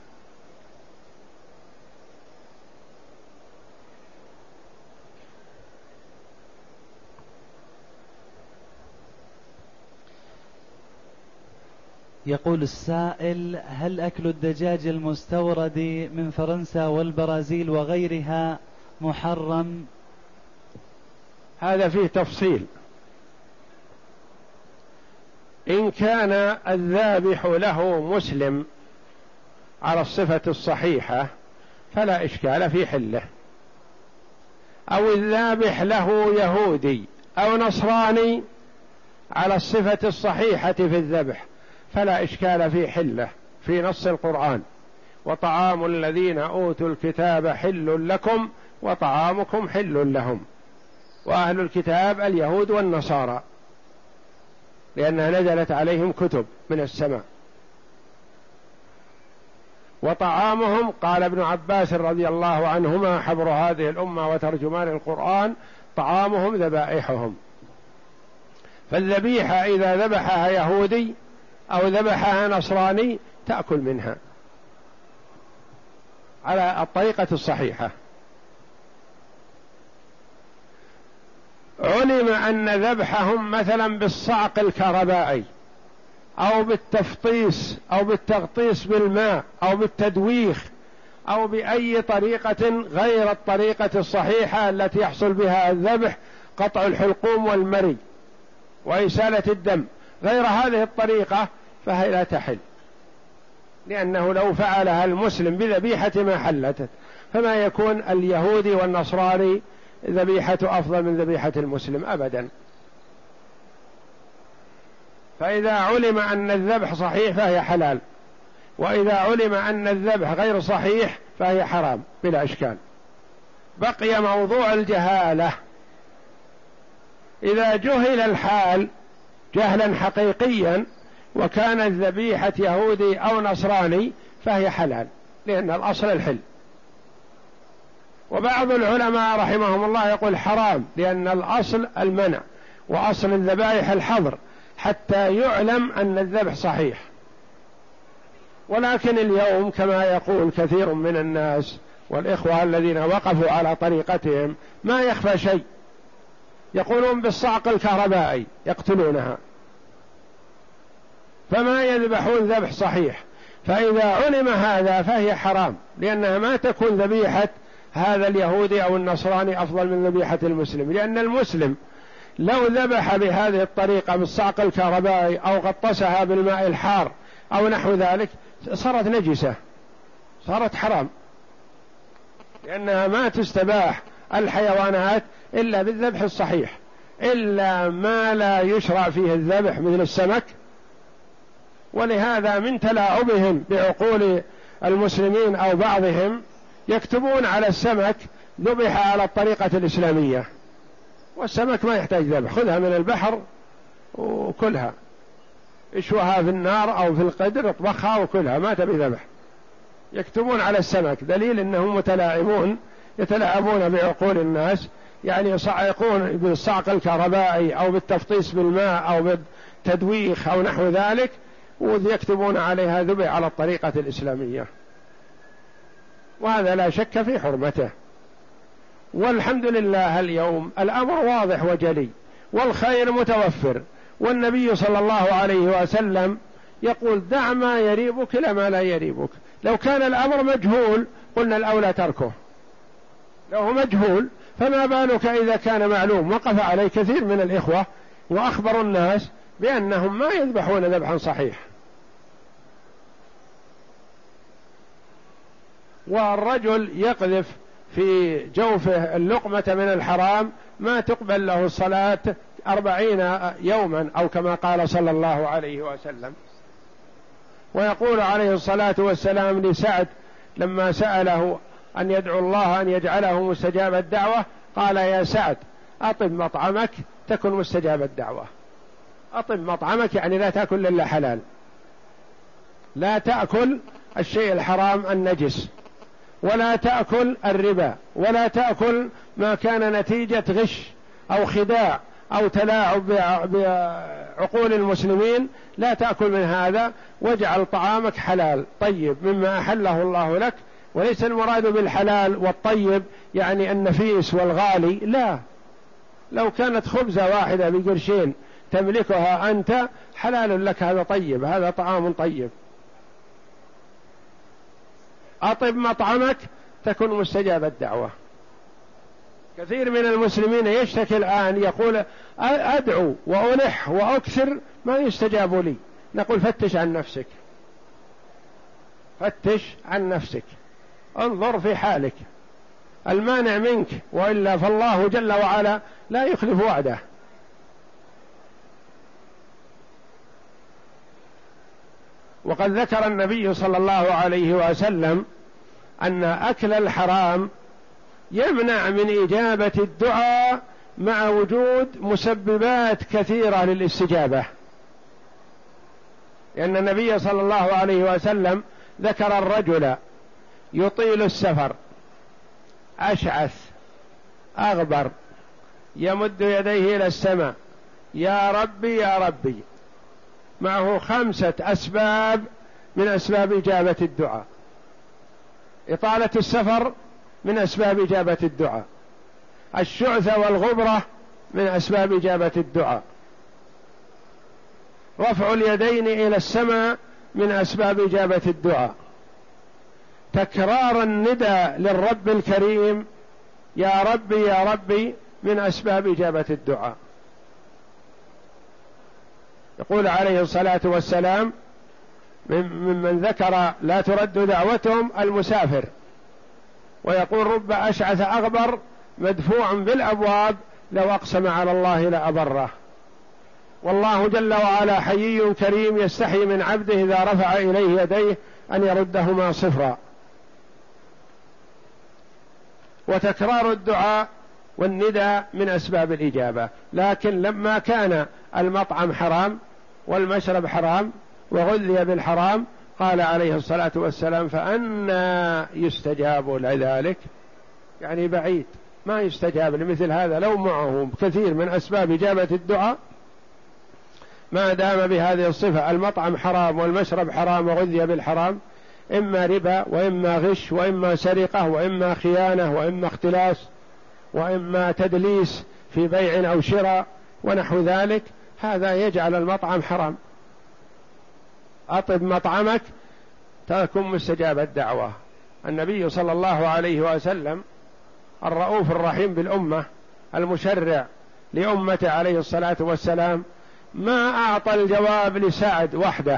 يقول السائل: هل أكل الدجاج المستورد من فرنسا والبرازيل وغيرها محرم؟ هذا فيه تفصيل. إن كان الذابح له مسلم على الصفة الصحيحة فلا إشكال في حله، أو الذابح له يهودي أو نصراني على الصفة الصحيحة في الذبح فلا إشكال في حله، في نص القرآن: وطعام الذين أوتوا الكتاب حل لكم وطعامكم حل لهم. وأهل الكتاب اليهود والنصارى، لأنها نزلت عليهم كتب من السماء. وطعامهم، قال ابن عباس رضي الله عنهما حبر هذه الأمة وترجمان القرآن: طعامهم ذبائحهم. فالذبيحة إذا ذبحها يهودي أو ذبحها نصراني تأكل منها على الطريقة الصحيحة. علم أن ذبحهم مثلا بالصعق الكهربائي أو بالتفطيس أو بالتغطيس بالماء أو بالتدويخ أو بأي طريقة غير الطريقة الصحيحة التي يحصل بها الذبح، قطع الحلقوم والمري وإسالة الدم، غير هذه الطريقة فهي لا تحل، لأنه لو فعلها المسلم بذبيحة ما حلت، فما يكون اليهودي والنصراني ذبيحته أفضل من ذبيحة المسلم أبدا. فإذا علم أن الذبح صحيح فهي حلال، وإذا علم أن الذبح غير صحيح فهي حرام بلا إشكال. بقي موضوع الجهالة. إذا جهل الحال جهلا حقيقيا وكان الذبيحة يهودي أو نصراني فهي حلال، لأن الأصل الحل. وبعض العلماء رحمهم الله يقول حرام، لأن الأصل المنع وأصل الذبائح الحظر حتى يعلم أن الذبح صحيح. ولكن اليوم كما يقول كثير من الناس والإخوة الذين وقفوا على طريقتهم ما يخفى شيء، يقولون بالصعق الكهربائي يقتلونها، فما يذبحون ذبح صحيح. فإذا علم هذا فهي حرام، لأنها ما تكون ذبيحة هذا اليهودي أو النصراني أفضل من ذبيحة المسلم، لأن المسلم لو ذبح بهذه الطريقة بالصعق الكهربائي أو غطسها بالماء الحار أو نحو ذلك صارت نجسة، صارت حرام، لأنها ما تستباح الحيوانات إلا بالذبح الصحيح، إلا ما لا يشرع فيه الذبح مثل السمك. ولهذا من تلاعبهم بعقول المسلمين أو بعضهم يكتبون على السمك ذبح على الطريقة الإسلامية، والسمك ما يحتاج ذبح، خذها من البحر وكلها، اشوها في النار أو في القدر اطبخها وكلها، ما تبي ذبح. يكتبون على السمك، دليل أنهم متلاعبون يتلاعبون بعقول الناس، يعني يصعقون بالصعق الكهربائي أو بالتفطيس بالماء أو بالتدويخ أو نحو ذلك، ويكتبون عليها ذبح على الطريقة الإسلامية، وهذا لا شك في حرمته. والحمد لله اليوم الأمر واضح وجلي والخير متوفر، والنبي صلى الله عليه وسلم يقول: دع ما يريبك إلى ما لا يريبك. لو كان الأمر مجهول قلنا الأولى تركه، لو هو مجهول فما بالك إذا كان معلوم. وقف عليه كثير من الإخوة وأخبروا الناس بأنهم ما يذبحون ذبحا صحيح. والرجل يقذف في جوفه اللقمة من الحرام ما تقبل له الصلاة أربعين يوما أو كما قال صلى الله عليه وسلم. ويقول عليه الصلاة والسلام لسعد لما سأله أن يدعو الله أن يجعله مستجاب الدعوة، قال يا سعد أطب مطعمك تكن مستجاب الدعوة. أطب مطعمك يعني لا تأكل إلا حلال، لا تأكل الشيء الحرام النجس، ولا تأكل الربا، ولا تأكل ما كان نتيجة غش أو خداع أو تلاعب بعقول المسلمين، لا تأكل من هذا، واجعل طعامك حلال طيب مما أحله الله لك. وليس المراد بالحلال والطيب يعني النفيس والغالي، لا، لو كانت خبزة واحدة بقرشين تملكها أنت حلال لك، هذا طيب، هذا طعام طيب. أطب مطعمك تكن مستجاب الدعوة. كثير من المسلمين يشتكي الآن يقول أدعو وألح وأكثر ما يستجاب لي. نقول فتش عن نفسك، فتش عن نفسك، انظر في حالك، المانع منك، وإلا فالله جل وعلا لا يخلف وعده. وقد ذكر النبي صلى الله عليه وسلم أن أكل الحرام يمنع من إجابة الدعاء مع وجود مسببات كثيرة للاستجابة، لأن النبي صلى الله عليه وسلم ذكر الرجل يطيل السفر أشعث أغبر يمد يديه إلى السماء يا ربي يا ربي، معه خمسة أسباب من أسباب إجابة الدعاء. إطالة السفر من أسباب إجابة الدعاء، الشعث والغبرة من أسباب إجابة الدعاء، رفع اليدين إلى السماء من أسباب إجابة الدعاء، تكرار الندى للرب الكريم يا ربي يا ربي من أسباب إجابة الدعاء. يقول عليه الصلاة والسلام ممن ذكر لا ترد دعوتهم المسافر، ويقول رب أشعث أغبر مدفوع بالأبواب لو أقسم على الله لأبره. والله جل وعلا حيي كريم يستحي من عبده إذا رفع إليه يديه أن يردهما صفرا. وتكرار الدعاء والندى من أسباب الإجابة. لكن لما كان المطعم حرام والمشرب حرام وغذي بالحرام قال عليه الصلاة والسلام فأنى يستجاب لذلك، يعني بعيد ما يستجاب لمثل هذا لو معه كثير من أسباب إجابة الدعاء ما دام بهذه الصفة. المطعم حرام والمشرب حرام وغذي بالحرام، إما ربا وإما غش وإما سرقة وإما خيانة وإما اختلاس وإما تدليس في بيع أو شراء ونحو ذلك، هذا يجعل المطعم حرام. أطب مطعمك تكن مستجاب الدعوة. النبي صلى الله عليه وسلم الرؤوف الرحيم بالأمة المشرع لأمته عليه الصلاة والسلام ما أعطى الجواب لسعد وحده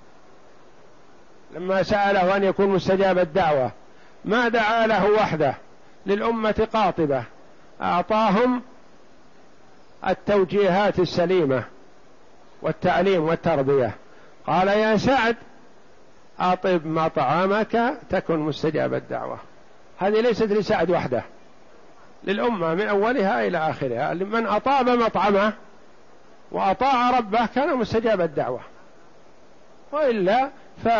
لما سأله أن يكون مستجاب الدعوة، ما دعا له وحده، للأمة قاطبة، أعطاهم التوجيهات السليمة والتعليم والتربية. قال يا سعد أطب مطعمك تكن مستجاب الدعوة. هذه ليست لسعد وحده، للأمة من أولها إلى آخرها. من أطاب مطعمه وأطاع ربه كان مستجاب الدعوة، وإلا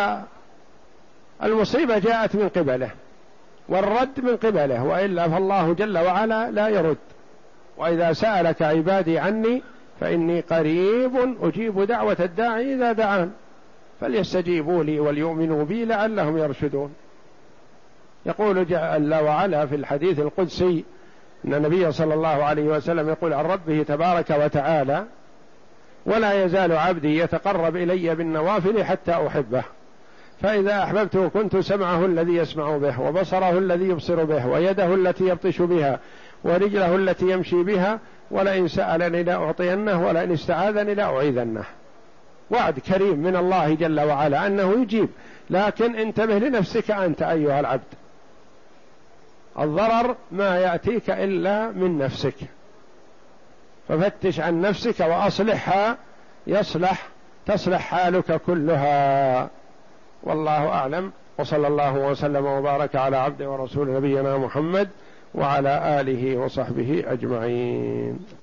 فالمصيبة جاءت من قبله والرد من قبله، وإلا فالله جل وعلا لا يرد. وإذا سألك عبادي عني فإني قريب أجيب دعوة الداعي إذا دعان فليستجيبوا لي وليؤمنوا بي لعلهم يرشدون. يقول جل وعلا في الحديث القدسي أن النبي صلى الله عليه وسلم يقول عن ربه تبارك وتعالى ولا يزال عبدي يتقرب إلي بالنوافل حتى أحبه، فإذا أحببته كنت سمعه الذي يسمع به وبصره الذي يبصر به ويده التي يبطش بها ورجله التي يمشي بها، ولئن سألني لأعطينه ولئن استعاذني لأعيذنه. وعد كريم من الله جل وعلا أنه يجيب، لكن انتبه لنفسك أنت أيها العبد، الضرر ما يأتيك إلا من نفسك. ففتش عن نفسك وأصلحها يصلح تصلح حالك كلها. والله أعلم، وصلى الله وسلم وبارك على عبده ورسول نبينا محمد وعلى آله وصحبه أجمعين.